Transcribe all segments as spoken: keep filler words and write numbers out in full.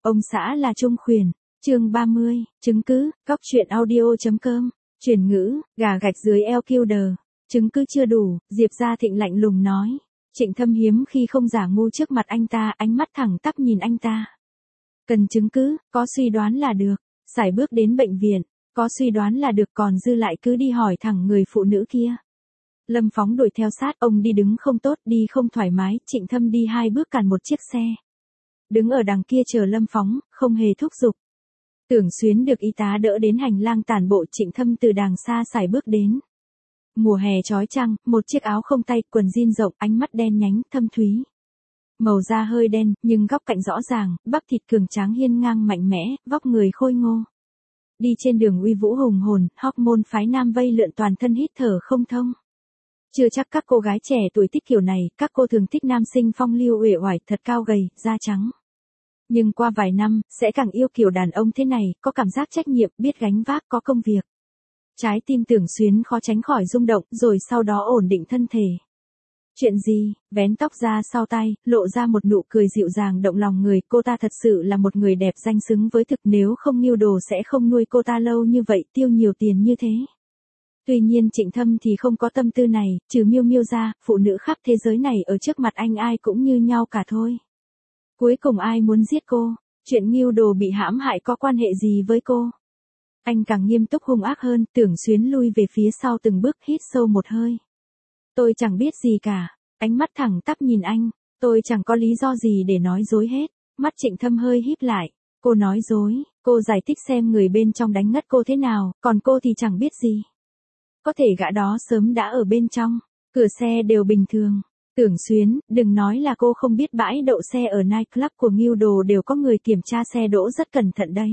Ông xã là Trung Khuyển. Chương ba mươi, chứng cứ, góc truyện audio.com, chuyển ngữ, gà gạch dưới eo kiêu đờ. Chứng cứ chưa đủ, Diệp Gia Thịnh lạnh lùng nói. Trịnh Thâm hiếm khi không giả ngu trước mặt anh ta, ánh mắt thẳng tắp nhìn anh ta. Cần chứng cứ, có suy đoán là được. Sải bước đến bệnh viện, có suy đoán là được, còn dư lại cứ đi hỏi thẳng người phụ nữ kia. Lâm Phóng đuổi theo sát, ông đi đứng không tốt, đi không thoải mái, Trịnh Thâm đi hai bước cản một chiếc xe. Đứng ở đằng kia chờ Lâm Phóng, không hề thúc giục. Tưởng Xuyến được y tá đỡ đến hành lang tản bộ, Trịnh Thâm từ đàng xa sải bước đến. Mùa hè chói chang, một chiếc áo không tay, quần jean rộng, ánh mắt đen nhánh, thâm thúy. Màu da hơi đen, nhưng góc cạnh rõ ràng, bắp thịt cường tráng hiên ngang mạnh mẽ, vóc người khôi ngô. Đi trên đường uy vũ hùng hồn, hormone phái nam vây lượn toàn thân hít thở không thông. Chưa chắc các cô gái trẻ tuổi thích kiểu này, các cô thường thích nam sinh phong lưu uể oải, thật cao gầy, da trắng. Nhưng qua vài năm, sẽ càng yêu kiểu đàn ông thế này, có cảm giác trách nhiệm, biết gánh vác, có công việc. Trái tim Tưởng Xuyến khó tránh khỏi rung động, rồi sau đó ổn định thân thể. Chuyện gì? Vén tóc ra sau tay, lộ ra một nụ cười dịu dàng động lòng người, cô ta thật sự là một người đẹp danh xứng với thực, nếu không mưu đồ sẽ không nuôi cô ta lâu như vậy, tiêu nhiều tiền như thế. Tuy nhiên Trịnh Thâm thì không có tâm tư này, trừ Miêu Miêu ra, phụ nữ khắp thế giới này ở trước mặt anh ai cũng như nhau cả thôi. Cuối cùng ai muốn giết cô? Chuyện mưu đồ bị hãm hại có quan hệ gì với cô? Anh càng nghiêm túc hung ác hơn, Tưởng Xuyến lui về phía sau từng bước, hít sâu một hơi. Tôi chẳng biết gì cả. Ánh mắt thẳng tắp nhìn anh. Tôi chẳng có lý do gì để nói dối hết. Mắt Trịnh Thâm hơi híp lại. Cô nói dối, cô giải thích xem người bên trong đánh ngất cô thế nào, còn cô thì chẳng biết gì. Có thể gã đó sớm đã ở bên trong. Cửa xe đều bình thường. Tưởng Xuyến, đừng nói là cô không biết bãi đậu xe ở nightclub của Ngưu Đồ đều có người kiểm tra xe đỗ rất cẩn thận đấy.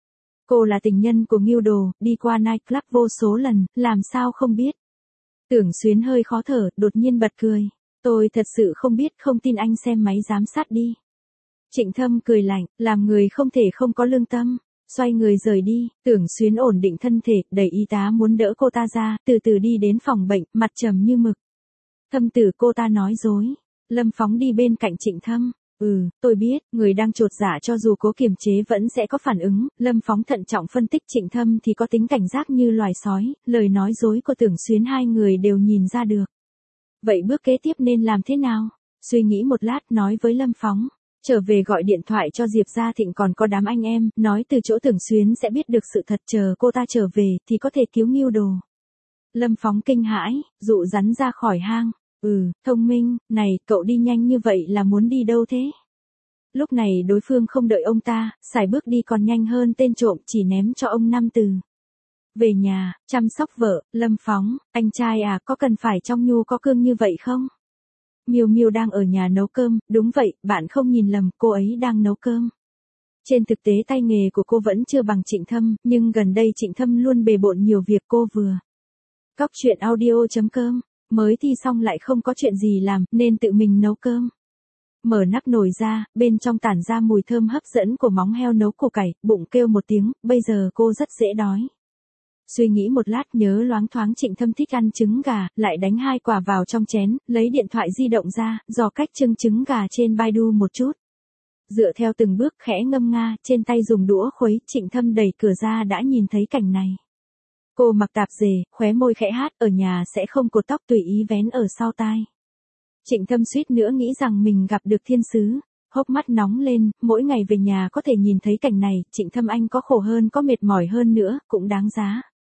Cô là tình nhân của Ngưu Đồ, đi qua nightclub vô số lần, làm sao không biết. Tưởng Xuyến hơi khó thở, đột nhiên bật cười. Tôi thật sự không biết, không tin anh xem máy giám sát đi. Trịnh Thâm cười lạnh, làm người không thể không có lương tâm. Xoay người rời đi, Tưởng Xuyến ổn định thân thể, đẩy y tá muốn đỡ cô ta ra, từ từ đi đến phòng bệnh, mặt trầm như mực. Thâm tử, cô ta nói dối. Lâm Phóng đi bên cạnh Trịnh Thâm. Ừ, tôi biết, người đang chột dạ cho dù cố kiềm chế vẫn sẽ có phản ứng. Lâm Phóng thận trọng phân tích, Trịnh Thâm thì có tính cảnh giác như loài sói, lời nói dối của Tưởng Xuyến hai người đều nhìn ra được. Vậy bước kế tiếp nên làm thế nào? Suy nghĩ một lát, nói với Lâm Phóng. Trở về gọi điện thoại cho Diệp Gia Thịnh còn có đám anh em, nói từ chỗ Tưởng Xuyến sẽ biết được sự thật, chờ cô ta trở về thì có thể cứu Ngưu Đồ. Lâm Phóng kinh hãi, dụ rắn ra khỏi hang. Ừ, thông minh, này, cậu đi nhanh như vậy là muốn đi đâu thế? Lúc này đối phương không đợi ông ta, sải bước đi còn nhanh hơn tên trộm, chỉ ném cho ông năm từ. Về nhà, chăm sóc vợ. Lâm Phóng, anh trai à, có cần phải trong nhu có cương như vậy không? Miêu Miêu đang ở nhà nấu cơm, đúng vậy, bạn không nhìn lầm, cô ấy đang nấu cơm. Trên thực tế tay nghề của cô vẫn chưa bằng Trịnh Thâm, nhưng gần đây Trịnh Thâm luôn bề bộn nhiều việc, cô vừa. Góc truyện audio.com, mới thi xong lại không có chuyện gì làm, nên tự mình nấu cơm. Mở nắp nồi ra, bên trong tản ra mùi thơm hấp dẫn của móng heo nấu củ cải, bụng kêu một tiếng, bây giờ cô rất dễ đói. Suy nghĩ một lát nhớ loáng thoáng Trịnh Thâm thích ăn trứng gà, lại đánh hai quả vào trong chén, lấy điện thoại di động ra, dò cách trưng trứng gà trên Baidu một chút. Dựa theo từng bước khẽ ngâm nga, trên tay dùng đũa khuấy, Trịnh Thâm đẩy cửa ra đã nhìn thấy cảnh này. Cô mặc tạp dề, khóe môi khẽ hát, ở nhà sẽ không cột tóc, tùy ý vén ở sau tai. Trịnh Thâm suýt nữa nghĩ rằng mình gặp được thiên sứ, hốc mắt nóng lên, mỗi ngày về nhà có thể nhìn thấy cảnh này, Trịnh Thâm anh có khổ hơn có mệt mỏi hơn nữa, cũng đáng giá.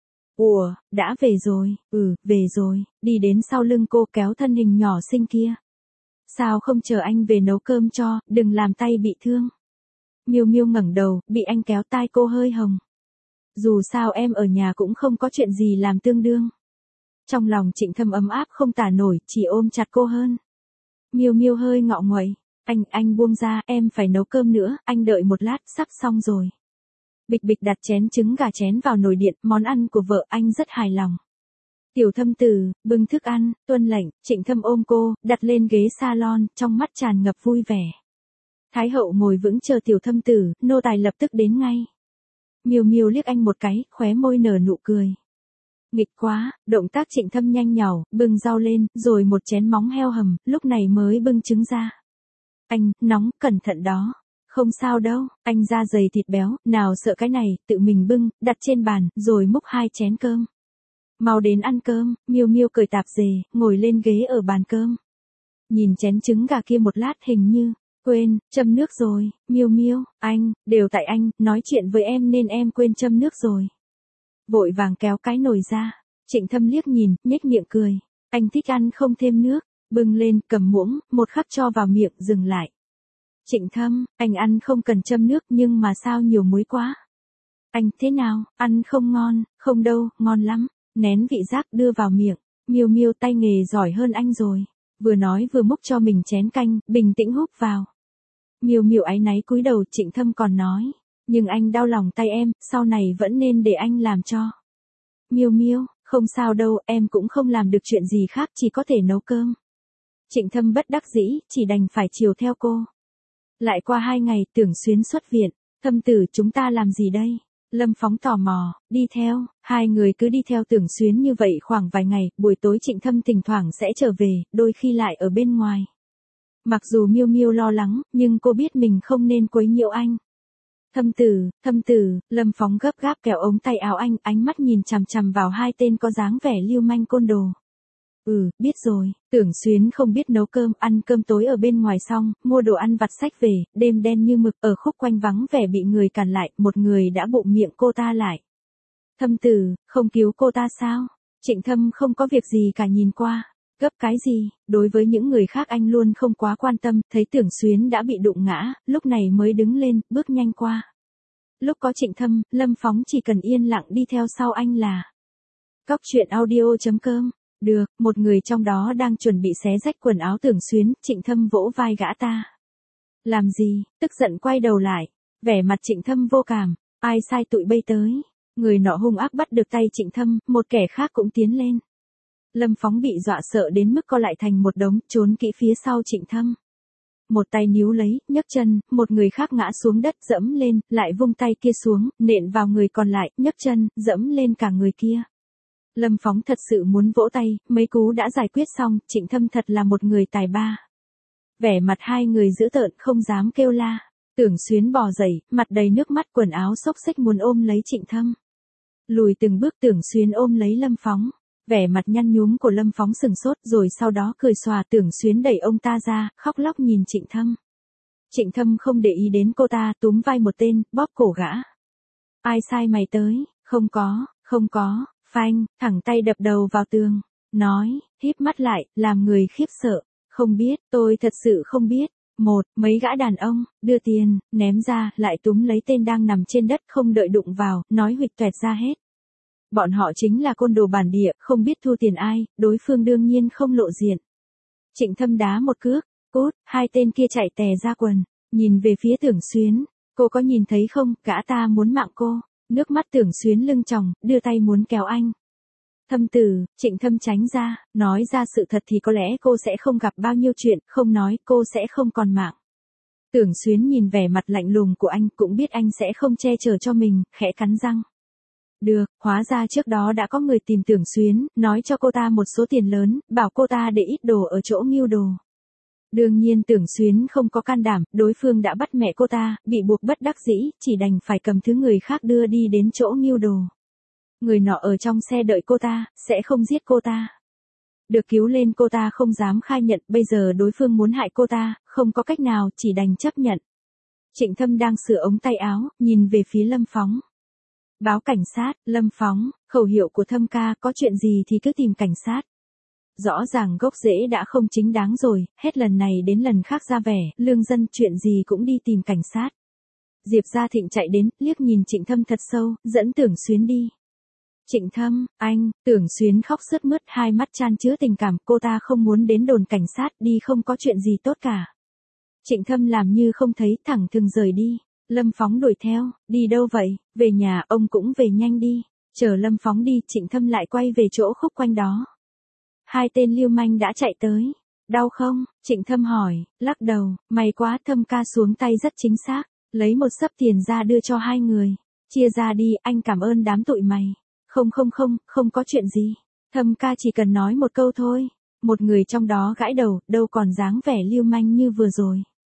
Ủa, đã về rồi, ừ, về rồi, đi đến sau lưng cô kéo thân hình nhỏ xinh kia. Sao không chờ anh về nấu cơm cho, đừng làm tay bị thương. Miêu Miêu ngẩng đầu, bị anh kéo tai cô hơi hồng. Dù sao em ở nhà cũng không có chuyện gì làm tương đương. Trong lòng Trịnh Thâm ấm áp không tả nổi, chỉ ôm chặt cô hơn. Miêu Miêu hơi ngọ nguậy, anh, anh buông ra, em phải nấu cơm nữa, anh đợi một lát, sắp xong rồi. Bịch bịch đặt chén trứng gà chén vào nồi điện, món ăn của vợ anh rất hài lòng. Tiểu Thâm tử, bưng thức ăn, tuân lệnh, Trịnh Thâm ôm cô, đặt lên ghế salon, trong mắt tràn ngập vui vẻ. Thái hậu ngồi vững chờ Tiểu Thâm tử, nô tài lập tức đến ngay. Miêu Miêu liếc anh một cái, khóe môi nở nụ cười. Nghịch quá, động tác Trịnh Thâm nhanh nhảu, bưng rau lên, rồi một chén móng heo hầm, lúc này mới bưng trứng ra. Anh, nóng, cẩn thận đó. không sao đâu, anh da dày thịt béo, nào sợ cái này, tự mình bưng, đặt trên bàn, rồi múc hai chén cơm. Mau đến ăn cơm, Miêu Miêu cởi tạp dề, ngồi lên ghế ở bàn cơm. Nhìn chén trứng gà kia một lát hình như, quên, châm nước rồi, Miêu Miêu, anh, đều tại anh, nói chuyện với em nên em quên châm nước rồi. Vội vàng kéo cái nồi ra, Trịnh Thâm liếc nhìn, nhếch miệng cười, anh thích ăn không thêm nước, bưng lên, cầm muỗng, một khắc cho vào miệng, dừng lại. Trịnh Thâm, anh ăn không cần châm nước nhưng mà sao nhiều muối quá. Anh thế nào, ăn không ngon, không đâu, ngon lắm, nén vị giác đưa vào miệng, Miêu Miêu tay nghề giỏi hơn anh rồi, vừa nói vừa múc cho mình chén canh, bình tĩnh húp vào. Miêu Miêu áy náy cúi đầu, Trịnh Thâm còn nói, nhưng anh đau lòng tay em, sau này vẫn nên để anh làm cho. Miêu Miêu, không sao đâu, em cũng không làm được chuyện gì khác, chỉ có thể nấu cơm. Trịnh Thâm bất đắc dĩ, chỉ đành phải chiều theo cô. Lại qua hai ngày, Tưởng Xuyến xuất viện, Thâm tử chúng ta làm gì đây? Lâm Phóng tò mò, đi theo, hai người cứ đi theo Tưởng Xuyến như vậy khoảng vài ngày, buổi tối Trịnh Thâm thỉnh thoảng sẽ trở về, đôi khi lại ở bên ngoài. Mặc dù Miêu Miêu lo lắng, nhưng cô biết mình không nên quấy nhiễu anh. Thâm tử, thâm tử, Lâm Phóng gấp gáp kéo ống tay áo anh, ánh mắt nhìn chằm chằm vào hai tên có dáng vẻ lưu manh côn đồ. Ừ, biết rồi, Tưởng Xuyến không biết nấu cơm, ăn cơm tối ở bên ngoài xong, mua đồ ăn vặt xách về, đêm đen như mực, ở khúc quanh vắng vẻ bị người cản lại, một người đã bụng miệng cô ta lại. Thâm tử, không cứu cô ta sao? Trịnh Thâm không có việc gì cả nhìn qua. Gấp cái gì, đối với những người khác anh luôn không quá quan tâm, thấy Tưởng Xuyến đã bị đụng ngã, lúc này mới đứng lên, bước nhanh qua. Lúc có Trịnh Thâm, Lâm Phóng chỉ cần yên lặng đi theo sau anh là. Cóc truyện audio chấm com. Được, một người trong đó đang chuẩn bị xé rách quần áo Tưởng Xuyến, Trịnh Thâm vỗ vai gã ta. Làm gì, tức giận quay đầu lại, vẻ mặt Trịnh Thâm vô cảm, ai sai tụi bay tới. Người nọ hung ác bắt được tay Trịnh Thâm, một kẻ khác cũng tiến lên. Lâm Phóng bị dọa sợ đến mức co lại thành một đống, trốn kỹ phía sau Trịnh Thâm. Một tay níu lấy, nhấc chân, một người khác ngã xuống đất dẫm lên, lại vung tay kia xuống, nện vào người còn lại, nhấc chân, dẫm lên cả người kia. Lâm Phóng thật sự muốn vỗ tay, mấy cú đã giải quyết xong, Trịnh Thâm thật là một người tài ba. Vẻ mặt hai người dữ tợn không dám kêu la. Tưởng Xuyến bò dậy, mặt đầy nước mắt, quần áo xốc xếch muốn ôm lấy Trịnh Thâm. Lùi từng bước Tưởng Xuyến ôm lấy Lâm Phóng. Vẻ mặt nhăn nhúm của Lâm Phóng sừng sốt rồi sau đó cười xòa. Tưởng Xuyến đẩy ông ta ra, khóc lóc nhìn Trịnh Thâm. Trịnh Thâm không để ý đến cô ta, túm vai một tên, bóp cổ gã. Ai sai mày tới, không có, không có, phanh, thẳng tay đập đầu vào tường, nói, híp mắt lại, làm người khiếp sợ, không biết, tôi thật sự không biết. Một, mấy gã đàn ông, đưa tiền, ném ra, lại túm lấy tên đang nằm trên đất không đợi đụng vào, nói huỵch toẹt ra hết. Bọn họ chính là côn đồ bản địa, không biết thu tiền ai, đối phương đương nhiên không lộ diện. Trịnh Thâm đá một cước, cút, hai tên kia chạy tè ra quần, nhìn về phía Tưởng Xuyến, cô có nhìn thấy không, gã ta muốn mạng cô, nước mắt Tưởng Xuyến lưng tròng, đưa tay muốn kéo anh. Thâm tử, Trịnh Thâm tránh ra, nói ra sự thật thì có lẽ cô sẽ không gặp bao nhiêu chuyện, không nói cô sẽ không còn mạng. Tưởng Xuyến nhìn vẻ mặt lạnh lùng của anh, cũng biết anh sẽ không che chở cho mình, khẽ cắn răng. Được, hóa ra trước đó đã có người tìm Tưởng Xuyến, nói cho cô ta một số tiền lớn, bảo cô ta để ít đồ ở chỗ Ngưu Đồ. Đương nhiên Tưởng Xuyến không có can đảm, đối phương đã bắt mẹ cô ta, bị buộc bất đắc dĩ, chỉ đành phải cầm thứ người khác đưa đi đến chỗ Ngưu Đồ. Người nọ ở trong xe đợi cô ta, sẽ không giết cô ta. Được cứu lên cô ta không dám khai nhận, bây giờ đối phương muốn hại cô ta, không có cách nào, chỉ đành chấp nhận. Trịnh Thâm đang sửa ống tay áo, nhìn về phía Lâm Phóng. Báo cảnh sát, Lâm Phóng, khẩu hiệu của Thâm ca, có chuyện gì thì cứ tìm cảnh sát. Rõ ràng gốc rễ đã không chính đáng rồi, hết lần này đến lần khác ra vẻ, lương dân chuyện gì cũng đi tìm cảnh sát. Diệp Gia Thịnh chạy đến, liếc nhìn Trịnh Thâm thật sâu, dẫn Tưởng Xuyến đi. Trịnh Thâm, anh, Tưởng Xuyến khóc sướt mướt, hai mắt chan chứa tình cảm, cô ta không muốn đến đồn cảnh sát, đi không có chuyện gì tốt cả. Trịnh Thâm làm như không thấy, thẳng thừng rời đi. Lâm Phóng đuổi theo, đi đâu vậy, về nhà, ông cũng về nhanh đi. Chờ Lâm Phóng đi, Trịnh Thâm lại quay về chỗ khúc quanh đó. Hai tên lưu manh đã chạy tới. Đau không? Trịnh Thâm hỏi, lắc đầu, may quá, Thâm ca xuống tay rất chính xác, lấy một xấp tiền ra đưa cho hai người. Chia ra đi, anh cảm ơn đám tụi mày. Không không không, không có chuyện gì. Thâm ca chỉ cần nói một câu thôi. Một người trong đó gãi đầu, đâu còn dáng vẻ lưu manh như vừa rồi.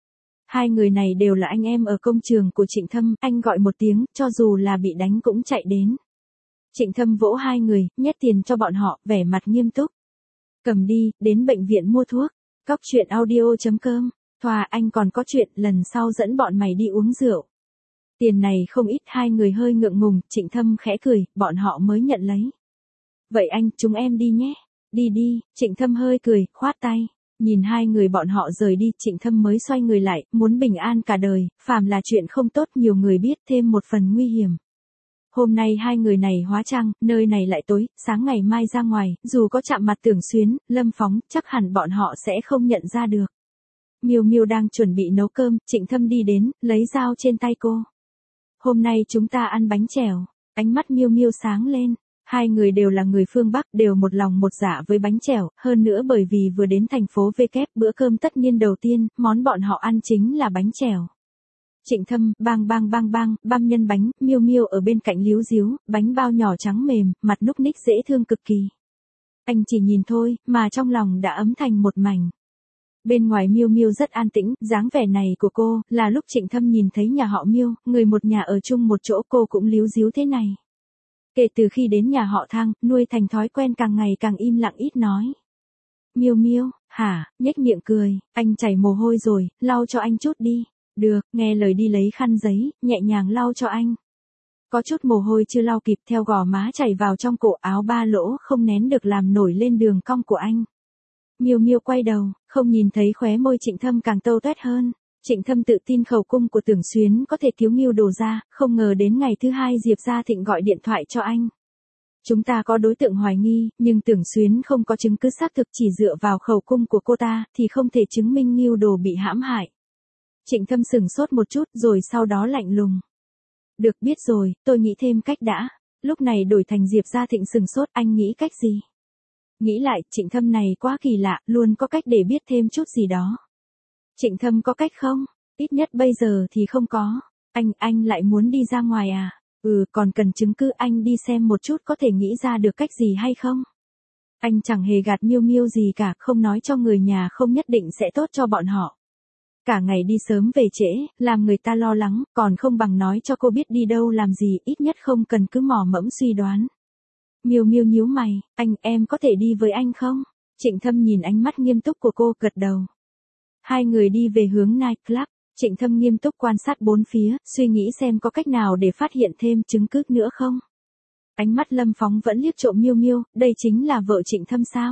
Hai người này đều là anh em ở công trường của Trịnh Thâm, anh gọi một tiếng, cho dù là bị đánh cũng chạy đến. Trịnh Thâm vỗ hai người, nhét tiền cho bọn họ, vẻ mặt nghiêm túc. Cầm đi, đến bệnh viện mua thuốc. Cóc truyện audio chấm com. Thoa anh còn có chuyện, lần sau dẫn bọn mày đi uống rượu. Tiền này không ít, hai người hơi ngượng ngùng, Trịnh Thâm khẽ cười, bọn họ mới nhận lấy. Vậy anh, chúng em đi nhé. Đi đi, Trịnh Thâm hơi cười, khoát tay. Nhìn hai người bọn họ rời đi, Trịnh Thâm mới xoay người lại, muốn bình an cả đời, phàm là chuyện không tốt nhiều người biết thêm một phần nguy hiểm. Hôm nay hai người này hóa trang, nơi này lại tối, sáng ngày mai ra ngoài, dù có chạm mặt Tưởng Xuyến, Lâm Phóng, chắc hẳn bọn họ sẽ không nhận ra được. Miêu Miêu đang chuẩn bị nấu cơm, Trịnh Thâm đi đến, lấy dao trên tay cô. Hôm nay chúng ta ăn bánh chèo. Ánh mắt Miêu Miêu sáng lên. Hai người đều là người phương Bắc, đều một lòng một dạ với bánh chèo, hơn nữa bởi vì vừa đến thành phố V kép, bữa cơm tất niên đầu tiên, món bọn họ ăn chính là bánh chèo. Trịnh Thâm, bang bang bang bang, băm nhân bánh, Miêu Miêu ở bên cạnh líu díu, bánh bao nhỏ trắng mềm, mặt núc ních dễ thương cực kỳ. Anh chỉ nhìn thôi, mà trong lòng đã ấm thành một mảnh. Bên ngoài Miêu Miêu rất an tĩnh, dáng vẻ này của cô, là lúc Trịnh Thâm nhìn thấy nhà họ Miêu, người một nhà ở chung một chỗ cô cũng líu díu thế này. Kể từ khi đến nhà họ Thang, nuôi thành thói quen càng ngày càng im lặng ít nói. Miêu Miêu, hả, nhếch miệng cười, anh chảy mồ hôi rồi, lau cho anh chút đi. Được, nghe lời đi lấy khăn giấy, nhẹ nhàng lau cho anh. Có chút mồ hôi chưa lau kịp theo gò má chảy vào trong cổ áo ba lỗ không nén được làm nổi lên đường cong của anh. Miêu Miêu quay đầu, không nhìn thấy khóe môi Trịnh Thâm càng tâu tuét hơn. Trịnh Thâm tự tin khẩu cung của Tưởng Xuyến có thể cứu Miêu Đồ ra, không ngờ đến ngày thứ hai Diệp Gia Thịnh gọi điện thoại cho anh. Chúng ta có đối tượng hoài nghi, nhưng Tưởng Xuyến không có chứng cứ xác thực, chỉ dựa vào khẩu cung của cô ta, thì không thể chứng minh Miêu Đồ bị hãm hại. Trịnh Thâm sửng sốt một chút rồi sau đó lạnh lùng. Được, biết rồi, tôi nghĩ thêm cách đã. Lúc này đổi thành Diệp Gia Thịnh sửng sốt, anh nghĩ cách gì? Nghĩ lại, Trịnh Thâm này quá kỳ lạ, luôn có cách để biết thêm chút gì đó. Trịnh Thâm có cách không? Ít nhất bây giờ thì không có. Anh, anh lại muốn đi ra ngoài à? Ừ, còn cần chứng cứ, anh đi xem một chút có thể nghĩ ra được cách gì hay không? Anh chẳng hề gạt Miêu Miêu gì cả, không nói cho người nhà không nhất định sẽ tốt cho bọn họ. Cả ngày đi sớm về trễ, làm người ta lo lắng, còn không bằng nói cho cô biết đi đâu làm gì, ít nhất không cần cứ mò mẫm suy đoán. Miêu Miêu nhíu mày, anh, em có thể đi với anh không? Trịnh Thâm nhìn ánh mắt nghiêm túc của cô, gật đầu. Hai người đi về hướng nightclub, Trịnh Thâm nghiêm túc quan sát bốn phía, suy nghĩ xem có cách nào để phát hiện thêm chứng cứ nữa không. Ánh mắt Lâm Phóng vẫn liếc trộm Miêu Miêu, đây chính là vợ Trịnh Thâm sao?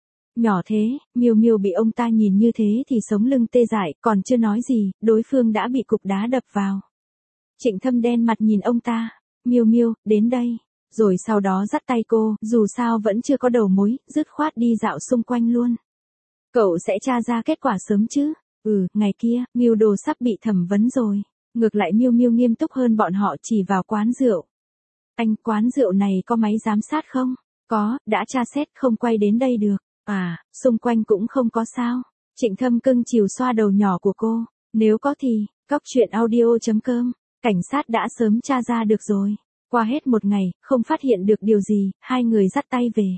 Nhỏ thế, Miêu Miêu bị ông ta nhìn như thế thì sống lưng tê dại, còn chưa nói gì, đối phương đã bị cục đá đập vào. Trịnh Thâm đen mặt nhìn ông ta, Miêu Miêu, đến đây. Rồi sau đó dắt tay cô, dù sao vẫn chưa có đầu mối, dứt khoát đi dạo xung quanh luôn. Cậu sẽ tra ra kết quả sớm chứ? Ừ, ngày kia, Miêu Đồ sắp bị thẩm vấn rồi. Ngược lại Miêu Miêu nghiêm túc hơn bọn họ, chỉ vào quán rượu. Anh, quán rượu này có máy giám sát không? Có, đã tra xét, không quay đến đây được. À, xung quanh cũng không có sao. Trịnh Thâm cưng chiều xoa đầu nhỏ của cô. Nếu có thì, cóc truyện audio chấm com. Cảnh sát đã sớm tra ra được rồi. Qua hết một ngày, không phát hiện được điều gì, hai người dắt tay về.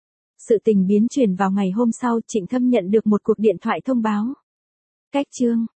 Sự tình biến chuyển vào ngày hôm sau, Trịnh Thâm nhận được một cuộc điện thoại thông báo. Cách chương.